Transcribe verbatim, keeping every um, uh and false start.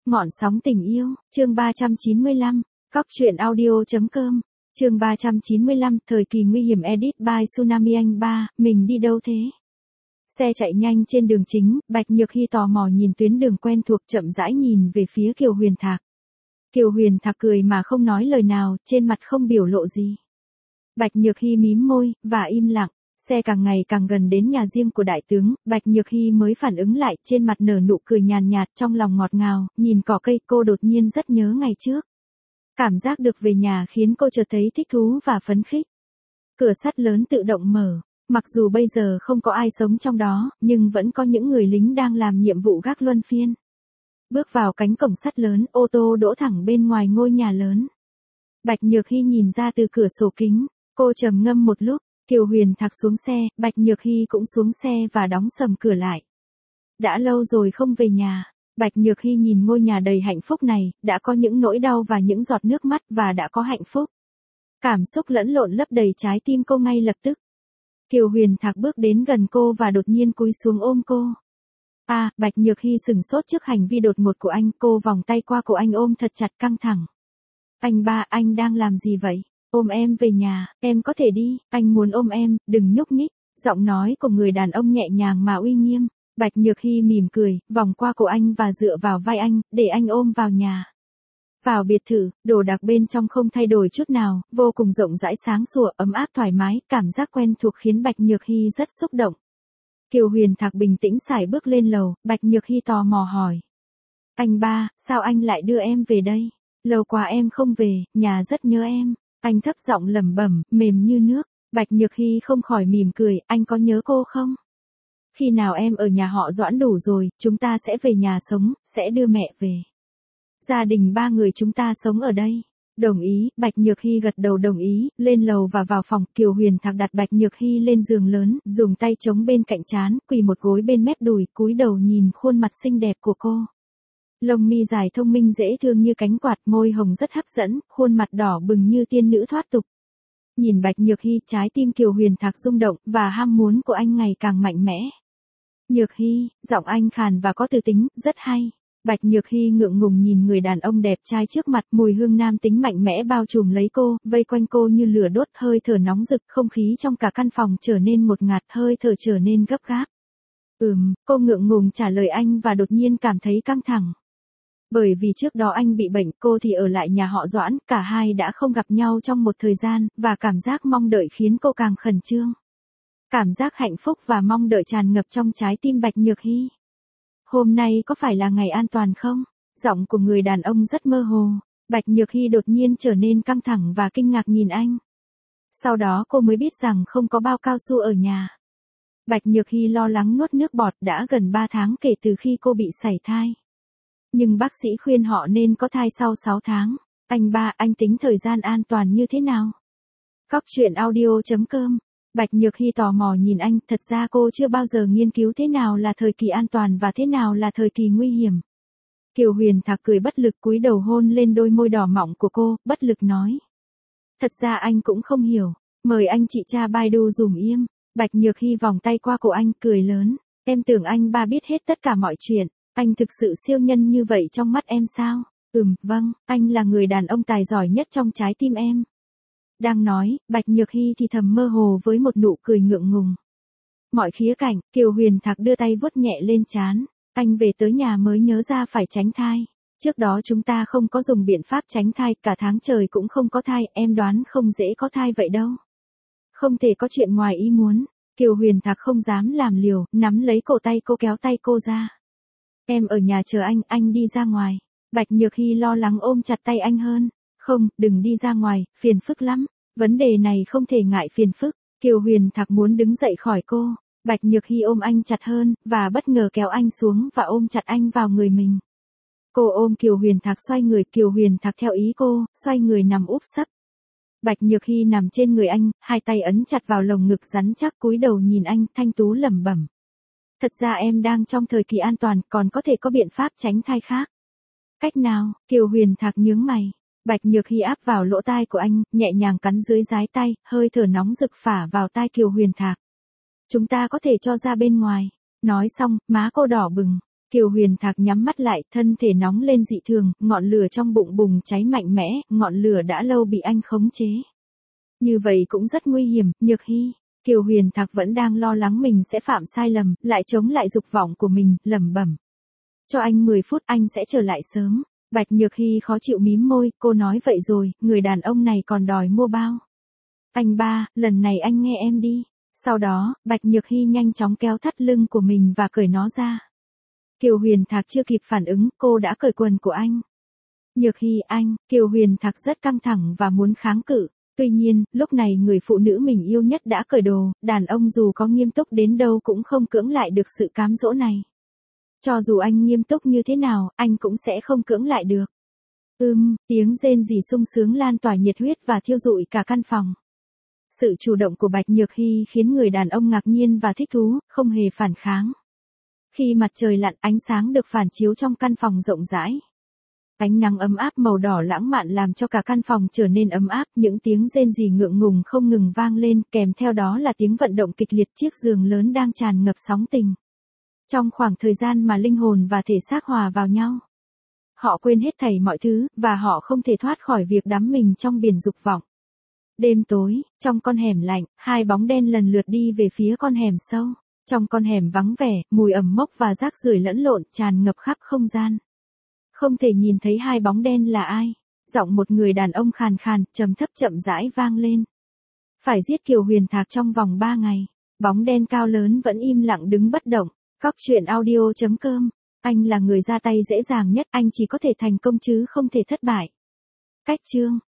Ngọn sóng tình yêu, chương ba trăm chín mươi lăm, Cóc truyện audio chấm com, chương ba trăm chín mươi lăm, thời kỳ nguy hiểm edit by Tsunami anh ba, mình đi đâu thế? Xe chạy nhanh trên đường chính, Bạch Nhược Hy tò mò nhìn tuyến đường quen thuộc chậm rãi nhìn về phía Kiều Huyền Thạc. Kiều Huyền Thạc cười mà không nói lời nào, trên mặt không biểu lộ gì. Bạch Nhược Hy mím môi, và im lặng. Xe càng ngày càng gần đến nhà riêng của đại tướng, Bạch Nhược Hy mới phản ứng lại, trên mặt nở nụ cười nhàn nhạt, trong lòng ngọt ngào, nhìn cỏ cây cô đột nhiên rất nhớ ngày trước. Cảm giác được về nhà khiến cô chợt thấy thích thú và phấn khích. Cửa sắt lớn tự động mở, mặc dù bây giờ không có ai sống trong đó, nhưng vẫn có những người lính đang làm nhiệm vụ gác luân phiên. Bước vào cánh cổng sắt lớn, ô tô đỗ thẳng bên ngoài ngôi nhà lớn. Bạch Nhược Hy nhìn ra từ cửa sổ kính, cô trầm ngâm một lúc. Kiều Huyền Thạc xuống xe, Bạch Nhược Hy cũng xuống xe và đóng sầm cửa lại. Đã lâu rồi không về nhà, Bạch Nhược Hy nhìn ngôi nhà đầy hạnh phúc này, đã có những nỗi đau và những giọt nước mắt và đã có hạnh phúc. Cảm xúc lẫn lộn lấp đầy trái tim cô ngay lập tức. Kiều Huyền Thạc bước đến gần cô và đột nhiên cúi xuống ôm cô. À, Bạch Nhược Hy sừng sốt trước hành vi đột ngột của anh, cô vòng tay qua cổ anh ôm thật chặt căng thẳng. Anh ba, anh đang làm gì vậy? Ôm em về nhà, em có thể đi, anh muốn ôm em, đừng nhúc nhích. Giọng nói của người đàn ông nhẹ nhàng mà uy nghiêm. Bạch Nhược Hy mỉm cười, vòng qua cổ anh và dựa vào vai anh, để anh ôm vào nhà. Vào biệt thự, đồ đạc bên trong không thay đổi chút nào, vô cùng rộng rãi sáng sủa, ấm áp thoải mái, cảm giác quen thuộc khiến Bạch Nhược Hy rất xúc động. Kiều Huyền Thạc bình tĩnh sải bước lên lầu, Bạch Nhược Hy tò mò hỏi. Anh ba, sao anh lại đưa em về đây? Lâu quá em không về, nhà rất nhớ em. Anh thấp giọng lẩm bẩm, mềm như nước. Bạch Nhược Hy không khỏi mỉm cười, anh có nhớ cô không? Khi nào em ở nhà họ Doãn đủ rồi, chúng ta sẽ về nhà sống, sẽ đưa mẹ về. Gia đình ba người chúng ta sống ở đây. Đồng ý, Bạch Nhược Hy gật đầu đồng ý, lên lầu và vào phòng, Kiều Huyền Thạc đặt Bạch Nhược Hy lên giường lớn, dùng tay chống bên cạnh trán, quỳ một gối bên mép đùi, cúi đầu nhìn khuôn mặt xinh đẹp của cô. Lông mi dài thông minh dễ thương như cánh quạt, môi hồng rất hấp dẫn, khuôn mặt đỏ bừng như tiên nữ thoát tục. Nhìn Bạch Nhược Hy, trái tim Kiều Huyền Thạc rung động, và ham muốn của anh ngày càng mạnh mẽ. Nhược Hy, giọng anh khàn và có tư tính, rất hay. Bạch Nhược Hy ngượng ngùng nhìn người đàn ông đẹp trai trước mặt, mùi hương nam tính mạnh mẽ bao trùm lấy cô, vây quanh cô như lửa đốt, hơi thở nóng rực, không khí trong cả căn phòng trở nên ngột ngạt, hơi thở trở nên gấp gáp. Ừm, cô ngượng ngùng trả lời anh và đột nhiên cảm thấy căng thẳng. Bởi vì trước đó anh bị bệnh, cô thì ở lại nhà họ Doãn, cả hai đã không gặp nhau trong một thời gian, và cảm giác mong đợi khiến cô càng khẩn trương. Cảm giác hạnh phúc và mong đợi tràn ngập trong trái tim Bạch Nhược Hy. Hôm nay có phải là ngày an toàn không? Giọng của người đàn ông rất mơ hồ. Bạch Nhược Hy đột nhiên trở nên căng thẳng và kinh ngạc nhìn anh. Sau đó cô mới biết rằng không có bao cao su ở nhà. Bạch Nhược Hy lo lắng nuốt nước bọt, đã gần ba tháng kể từ khi cô bị sảy thai. Nhưng bác sĩ khuyên họ nên có thai sau sáu tháng. Anh ba, anh tính thời gian an toàn như thế nào? Cóc truyện audio chấm com. Bạch Nhược Hy tò mò nhìn anh, thật ra cô chưa bao giờ nghiên cứu thế nào là thời kỳ an toàn và thế nào là thời kỳ nguy hiểm. Kiều Huyền Thạc cười bất lực cúi đầu hôn lên đôi môi đỏ mọng của cô, bất lực nói. Thật ra anh cũng không hiểu, mời anh chị cha Baidu dùm im. Bạch Nhược Hy vòng tay qua cổ anh, cười lớn. Em tưởng anh ba biết hết tất cả mọi chuyện. Anh thực sự siêu nhân như vậy trong mắt em sao? Ừm, vâng, anh là người đàn ông tài giỏi nhất trong trái tim em. Đang nói, Bạch Nhược Hy thì thầm mơ hồ với một nụ cười ngượng ngùng. Mọi khía cạnh, Kiều Huyền Thạc đưa tay vuốt nhẹ lên trán. Anh về tới nhà mới nhớ ra phải tránh thai. Trước đó chúng ta không có dùng biện pháp tránh thai, cả tháng trời cũng không có thai, em đoán không dễ có thai vậy đâu. Không thể có chuyện ngoài ý muốn. Kiều Huyền Thạc không dám làm liều, nắm lấy cổ tay cô kéo tay cô ra. Em ở nhà chờ anh, anh đi ra ngoài. Bạch Nhược Hy lo lắng ôm chặt tay anh hơn. Không, đừng đi ra ngoài, phiền phức lắm. Vấn đề này không thể ngại phiền phức. Kiều Huyền Thạc muốn đứng dậy khỏi cô. Bạch Nhược Hy ôm anh chặt hơn, và bất ngờ kéo anh xuống và ôm chặt anh vào người mình. Cô ôm Kiều Huyền Thạc xoay người, Kiều Huyền Thạc theo ý cô, xoay người nằm úp sấp. Bạch Nhược Hy nằm trên người anh, hai tay ấn chặt vào lồng ngực rắn chắc, cúi đầu nhìn anh, thanh tú lẩm bẩm. Thật ra em đang trong thời kỳ an toàn, còn có thể có biện pháp tránh thai khác. Cách nào? Kiều Huyền Thạc nhướng mày. Bạch Nhược Hy áp vào lỗ tai của anh, nhẹ nhàng cắn dưới dái tay, hơi thở nóng rực phả vào tai Kiều Huyền Thạc. Chúng ta có thể cho ra bên ngoài. Nói xong, má cô đỏ bừng. Kiều Huyền Thạc nhắm mắt lại, thân thể nóng lên dị thường, ngọn lửa trong bụng bùng cháy mạnh mẽ, ngọn lửa đã lâu bị anh khống chế. Như vậy cũng rất nguy hiểm, Nhược Hy. Kiều Huyền Thạc vẫn đang lo lắng mình sẽ phạm sai lầm, lại chống lại dục vọng của mình, lẩm bẩm. Cho anh mười phút, anh sẽ trở lại sớm. Bạch Nhược Hy khó chịu mím môi, cô nói vậy rồi, người đàn ông này còn đòi mua bao. Anh ba, lần này anh nghe em đi. Sau đó, Bạch Nhược Hy nhanh chóng kéo thắt lưng của mình và cởi nó ra. Kiều Huyền Thạc chưa kịp phản ứng, cô đã cởi quần của anh. Nhược Hy, anh, Kiều Huyền Thạc rất căng thẳng và muốn kháng cự. Tuy nhiên, lúc này người phụ nữ mình yêu nhất đã cởi đồ, đàn ông dù có nghiêm túc đến đâu cũng không cưỡng lại được sự cám dỗ này. Cho dù anh nghiêm túc như thế nào, anh cũng sẽ không cưỡng lại được. Ưm, tiếng rên rỉ sung sướng lan tỏa nhiệt huyết và thiêu rụi cả căn phòng. Sự chủ động của Bạch Nhược Hy khiến người đàn ông ngạc nhiên và thích thú, không hề phản kháng. Khi mặt trời lặn, ánh sáng được phản chiếu trong căn phòng rộng rãi. Ánh nắng ấm áp màu đỏ lãng mạn làm cho cả căn phòng trở nên ấm áp, những tiếng rên rỉ ngượng ngùng không ngừng vang lên, kèm theo đó là tiếng vận động kịch liệt, chiếc giường lớn đang tràn ngập sóng tình. Trong khoảng thời gian mà linh hồn và thể xác hòa vào nhau, họ quên hết thảy mọi thứ, và họ không thể thoát khỏi việc đắm mình trong biển dục vọng. Đêm tối, trong con hẻm lạnh, hai bóng đen lần lượt đi về phía con hẻm sâu. Trong con hẻm vắng vẻ, mùi ẩm mốc và rác rưởi lẫn lộn tràn ngập khắp không gian. Không thể nhìn thấy hai bóng đen là ai. Giọng một người đàn ông khàn khàn, trầm thấp chậm rãi vang lên. Phải giết Kiều Huyền Thạc trong vòng ba ngày. Bóng đen cao lớn vẫn im lặng đứng bất động. Cóc truyện audio chấm com. Anh là người ra tay dễ dàng nhất, anh chỉ có thể thành công chứ không thể thất bại. Cách chương